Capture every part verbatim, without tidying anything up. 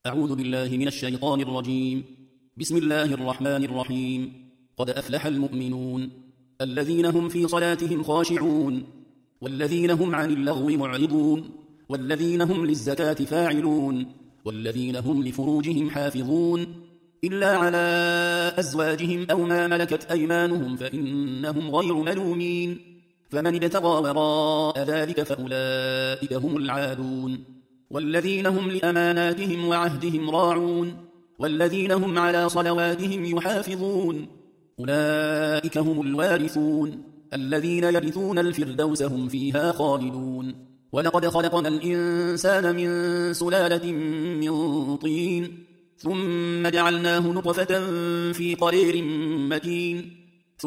أعوذ بالله من الشيطان الرجيم. بسم الله الرحمن الرحيم. قد أفلح المؤمنون الذين هم في صلاتهم خاشعون والذين هم عن اللغو معرضون والذين هم للزكاة فاعلون والذين هم لفروجهم حافظون إلا على أزواجهم أو ما ملكت أيمانهم فإنهم غير ملومين فمن ابتغى وراء ذلك فأولئك هم العادون والذين هم لأماناتهم وعهدهم راعون والذين هم على صلواتهم يحافظون أولئك هم الوارثون الذين يرثون الفردوس هم فيها خالدون. ولقد خلقنا الإنسان من سلالة من طين ثم جعلناه نطفة في قرير مكين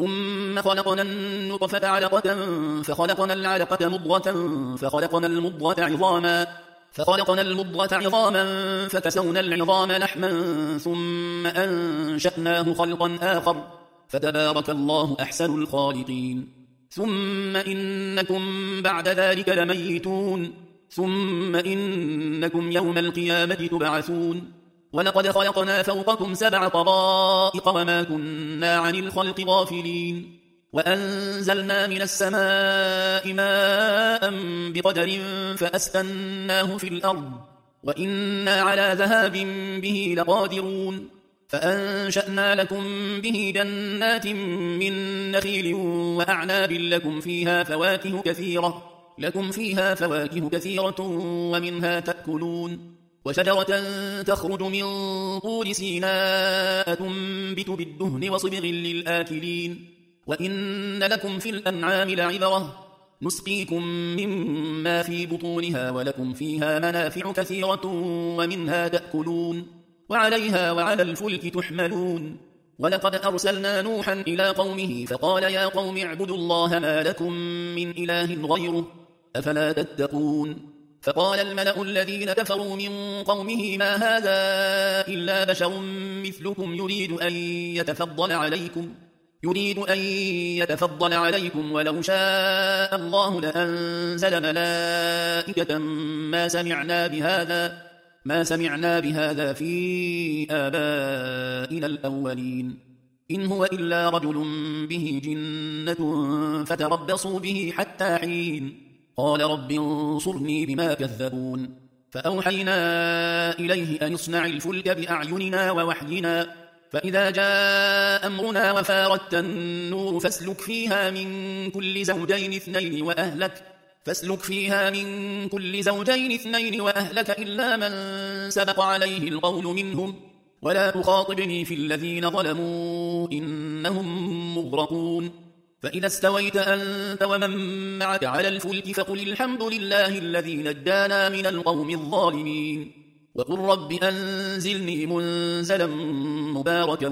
ثم خلقنا النطفة علقة فخلقنا العلقة مضغة فخلقنا المضغة عظاما فخلقنا المضغة عظاما فكسونا العظام لحما ثم أنشأناه خلقا آخر فتبارك الله أحسن الخالقين. ثم إنكم بعد ذلك لميتون ثم إنكم يوم القيامة تبعثون. ولقد خلقنا فوقكم سبع طرائق وما كنا عن الخلق غافلين وأنزلنا من السماء ماء بقدر فأسكناه في الأرض وإنا على ذهاب به لقادرون فأنشأنا لكم به جنات من نخيل وأعناب لكم فيها فواكه كثيرة لكم فيها فواكه كثيرة ومنها تأكلون وشجرة تخرج من طور سيناء تنبت بالدهن وصبغ للآكلين وإن لكم في الأنعام لعبرة نسقيكم مما في بطونها ولكم فيها منافع كثيرة ومنها تأكلون وعليها وعلى الفلك تحملون. ولقد أرسلنا نوحا إلى قومه فقال يا قوم اعبدوا الله ما لكم من إله غيره أفلا تتقون. فقال الملأ الذين كفروا من قومه ما هذا إلا بشر مثلكم يريد أن يتفضل عليكم يريد أن يتفضل عليكم ولو شاء الله لأنزل ملائكة ما سمعنا بهذا ما سمعنا بهذا في آبائنا الأولين إن هو إلا رجل به جنة فتربصوا به حتى حين. قال رب انصرني بما كذبون فأوحينا إليه أن يصنع الفلك بأعيننا ووحينا فإذا جاء أمرنا وفارت النور فاسلك فيها من كل زوجين اثنين وأهلك فاسلك فيها من كل زوجين اثنين وأهلك إلا من سبق عليه القول منهم ولا تخاطبني في الذين ظلموا إنهم مغرقون. فإذا استويت أنت ومن معك على الفلك فقل الحمد لله الذي نجانا من القوم الظالمين وقل رب أنزلني منزلا مباركا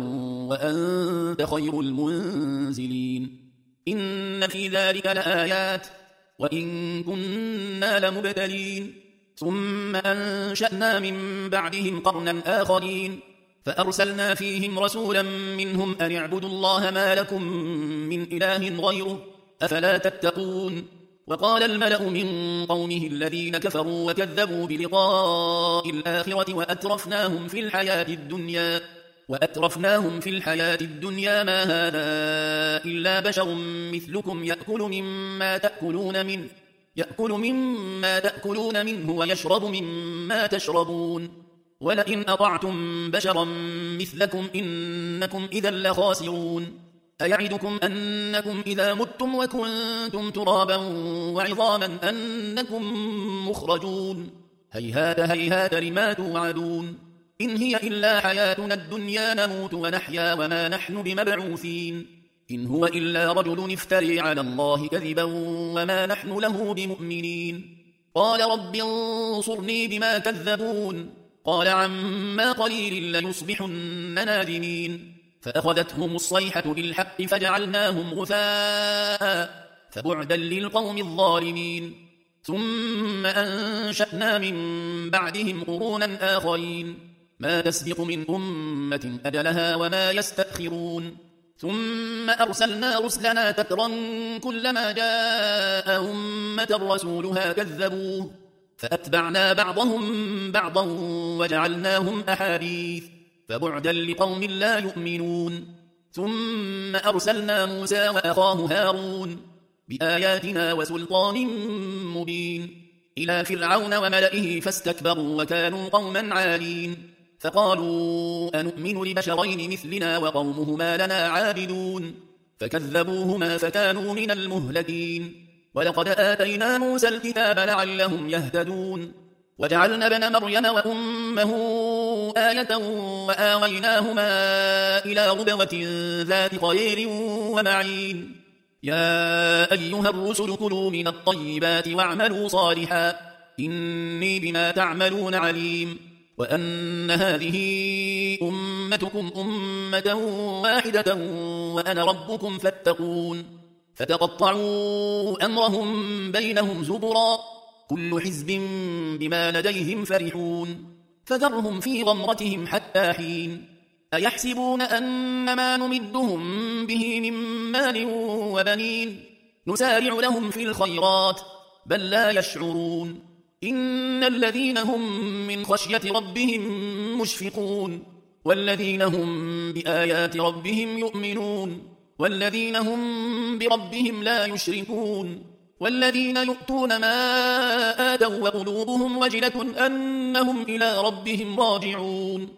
وأنت خير المنزلين. إن في ذلك لآيات وإن كنا لمبتلين. ثم أنشأنا من بعدهم قرنا آخرين فأرسلنا فيهم رسولا منهم أن اعبدوا الله ما لكم من إله غيره أفلا تتقون. وقال الملأ من قومه الذين كفروا وكذبوا بلقاء الآخرة وأترفناهم في الحياة الدنيا وأترفناهم في الحياة الدنيا ما هذا إلا بشر مثلكم يأكل مما تأكلون منه يأكل مما تأكلون منه ويشرب مما تشربون ولئن أطعتم بشرا مثلكم إنكم إذا لخاسرون. أيعدكم أنكم إذا متم وكنتم ترابا وعظاما أنكم مخرجون هيهات هيهات لما توعدون إن هي إلا حياتنا الدنيا نموت ونحيا وما نحن بمبعوثين إن هو إلا رجل افتري على الله كذبا وما نحن له بمؤمنين. قال رب انصرني بما كذبون قال عما قليل ليصبحن نادمين فأخذتهم الصيحة بالحق فجعلناهم غثاء فبعدا للقوم الظالمين. ثم أنشأنا من بعدهم قرونا آخرين ما تسبق من أمة أجلها وما يستأخرون. ثم أرسلنا رسلنا تترا كلما جاء أمة رسولها كذبوه فأتبعنا بعضهم بعضا وجعلناهم أحاديث فبعدا لقوم لا يؤمنون ثم أرسلنا موسى وأخاه هارون بآياتنا وسلطان مبين إلى فرعون وملئه فاستكبروا وكانوا قوما عالين فقالوا أنؤمن لبشرين مثلنا وقومهما لنا عابدون فكذبوهما فكانوا من المهلكين ولقد آتينا موسى الكتاب لعلهم يهتدون وجعلنا ابن مريم وأمه آية وآويناهما إلى ربوة ذات خير ومعين يا أيها الرسل كلوا من الطيبات واعملوا صالحا إني بما تعملون عليم وأن هذه أمتكم أمة واحدة وأنا ربكم فاتقون فتقطعوا أمرهم بينهم زبرا كل حزب بما لديهم فرحون فذرهم في غمرتهم حتى حين أيحسبون أن ما نمدهم به من مال وبنين نسارع لهم في الخيرات بل لا يشعرون إن الذين هم من خشية ربهم مشفقون والذين هم بآيات ربهم يؤمنون والذين هم بربهم لا يشركون والذين يؤتون ما آتوا وقلوبهم وجلة أنهم إلى ربهم راجعون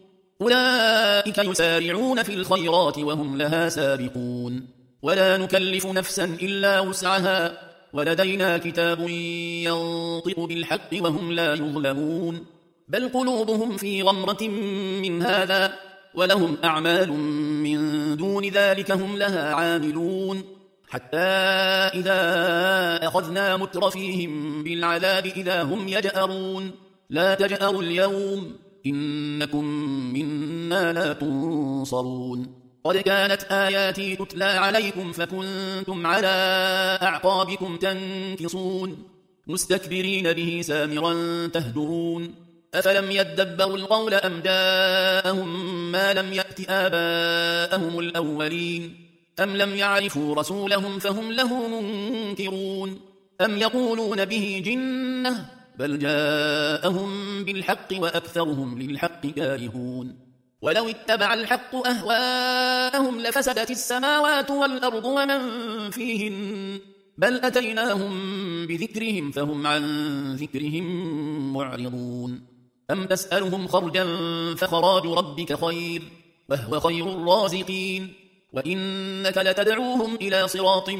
أولئك يسارعون في الخيرات وهم لها سابقون ولا نكلف نفسا إلا وسعها ولدينا كتاب ينطق بالحق وهم لا يظلمون بل قلوبهم في غمرة من هذا ولهم أعمال من دون ذلك هم لها عاملون حتى إذا أخذنا مترفيهم بالعذاب إذا هم يجأرون لا تجأروا اليوم إنكم منا لا تنصرون قد كانت آياتي تتلى عليكم فكنتم على أعقابكم تنكصون مستكبرين به سامرا تهدرون أفلم يدبروا القول أم جاءهم ما لم يأت آباءهم الأولين أم لم يعرفوا رسولهم فهم له منكرون أم يقولون به جنة بل جاءهم بالحق وأكثرهم للحق كارهون ولو اتبع الحق أهواءهم لفسدت السماوات والأرض ومن فيهن بل أتيناهم بذكرهم فهم عن ذكرهم معرضون أم تسألهم خرجا فخراج ربك خير وهو خير الرازقين وإنك لتدعوهم إلى صراط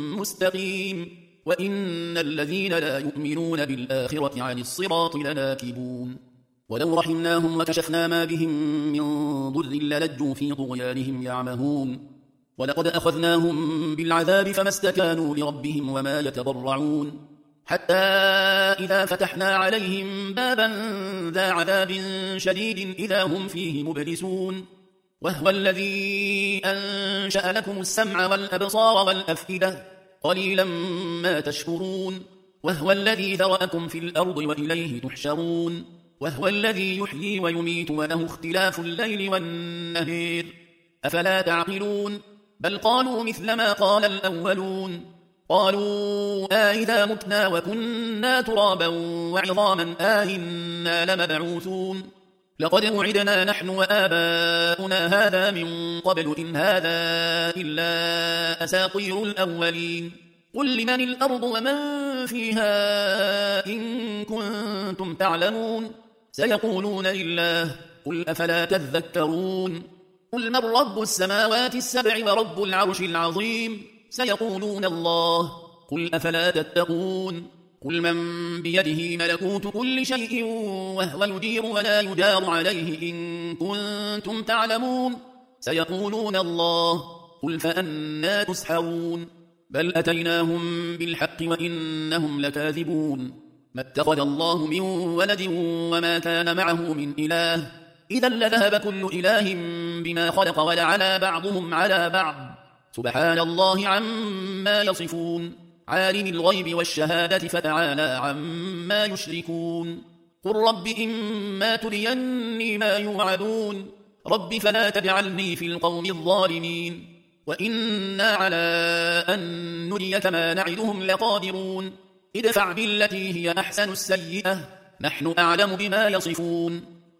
مستقيم وإن الذين لا يؤمنون بالآخرة عن الصراط لناكبون ولو رحمناهم وكشفنا ما بهم من ضر للجوا في طغيانهم يعمهون ولقد أخذناهم بالعذاب فما استكانوا لربهم وما يتضرعون حتى إذا فتحنا عليهم بابا ذا عذاب شديد إذا هم فيه مبلسون وهو الذي أنشأ لكم السمع والأبصار والأفئدة قليلا ما تشكرون وهو الذي ذرأكم في الأرض وإليه تحشرون وهو الذي يحيي ويميت وله اختلاف الليل والنهار أفلا تعقلون بل قالوا مثل ما قال الأولون قالوا آئذا متنا وكنا ترابا وعظاما آئنا لمبعوثون لقد وعدنا نحن وآباؤنا هذا من قبل إن هذا إلا أساطير الأولين قل لمن الأرض ومن فيها إن كنتم تعلمون سيقولون لله قل أفلا تذكرون قل من رب السماوات السبع ورب العرش العظيم سيقولون الله قل أفلا تتقون قل من بيده ملكوت كل شيء وهو يجير ولا يجار عليه إن كنتم تعلمون سيقولون الله قل فأنا تسحرون بل أتيناهم بالحق وإنهم لكاذبون ما اتخذ الله من ولد وما كان معه من إله إذا لذهب كل إله بما خلق ولعلى بعضهم على بعض سبحان الله عما يصفون عالم الغيب والشهادة فتعالى عما يشركون قل رب إما تريني ما يوعدون رب فلا تجعلني في القوم الظالمين وإنا على أن نريك ما نعدهم لقادرون ادفع بالتي هي أحسن السيئة نحن أعلم بما يصفون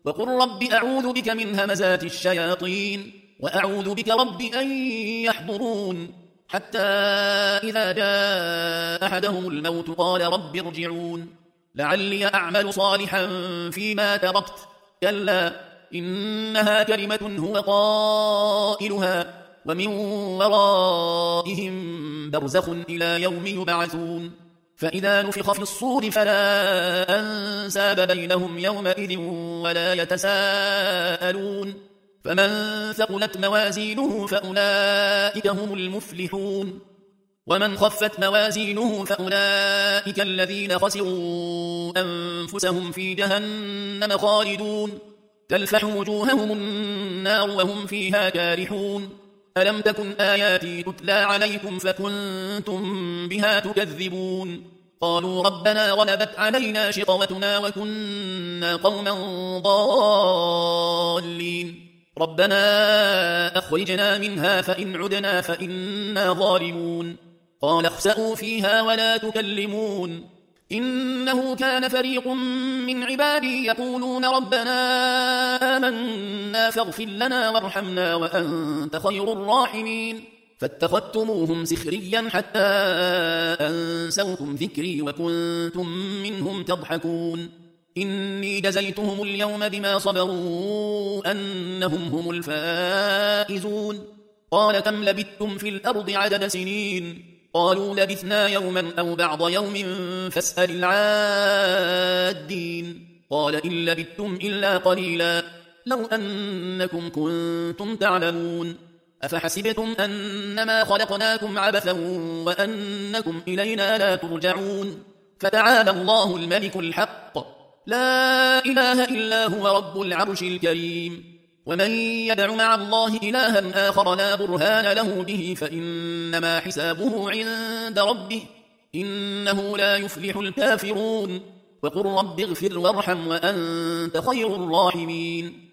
وقل رب أعوذ بك من همزات الشياطين وأعوذ بك رب أن يحضرون حتى إذا جاء أحدهم الموت قال رب ارجعون لعلي أعمل صالحا فيما تركت كلا إنها كلمة هو قائلها ومن ورائهم برزخ إلى يوم يبعثون فإذا نفخ في الصور فلا أنساب بينهم يومئذ ولا يتساءلون فمن ثقلت موازينه فأولئك هم المفلحون ومن خفت موازينه فأولئك الذين خسروا أنفسهم في جهنم خالدون تلفح وجوههم النار وهم فيها كارحون ألم تكن آياتي تتلى عليكم فكنتم بها تكذبون قالوا ربنا غلبت علينا شقوتنا وكنا قوما ضالين ربنا أخرجنا منها فإن عدنا فإنا ظالمون قال اخسئوا فيها ولا تكلمون إنه كان فريق من عبادي يقولون ربنا آمنا فاغفر لنا وارحمنا وأنت خير الراحمين فاتخذتموهم سخريا حتى أنسوكم ذكري وكنتم منهم تضحكون إني جزيتهم اليوم بما صبروا أنهم هم الفائزون قال كم لبثتم في الأرض عدد سنين قالوا لبثنا يوما أو بعض يوم فاسأل العادين قال إن لبثتم إلا قليلا لو أنكم كنتم تعلمون أفحسبتم أنما خلقناكم عبثا وأنكم إلينا لا ترجعون فتعالى الله الملك الحق لا إله إلا هو رب العرش الكريم ومن يدع مع الله إلها آخر لا برهان له به فإنما حسابه عند ربه إنه لا يفلح الكافرون وقل رب اغفر وارحم وأنت خير الراحمين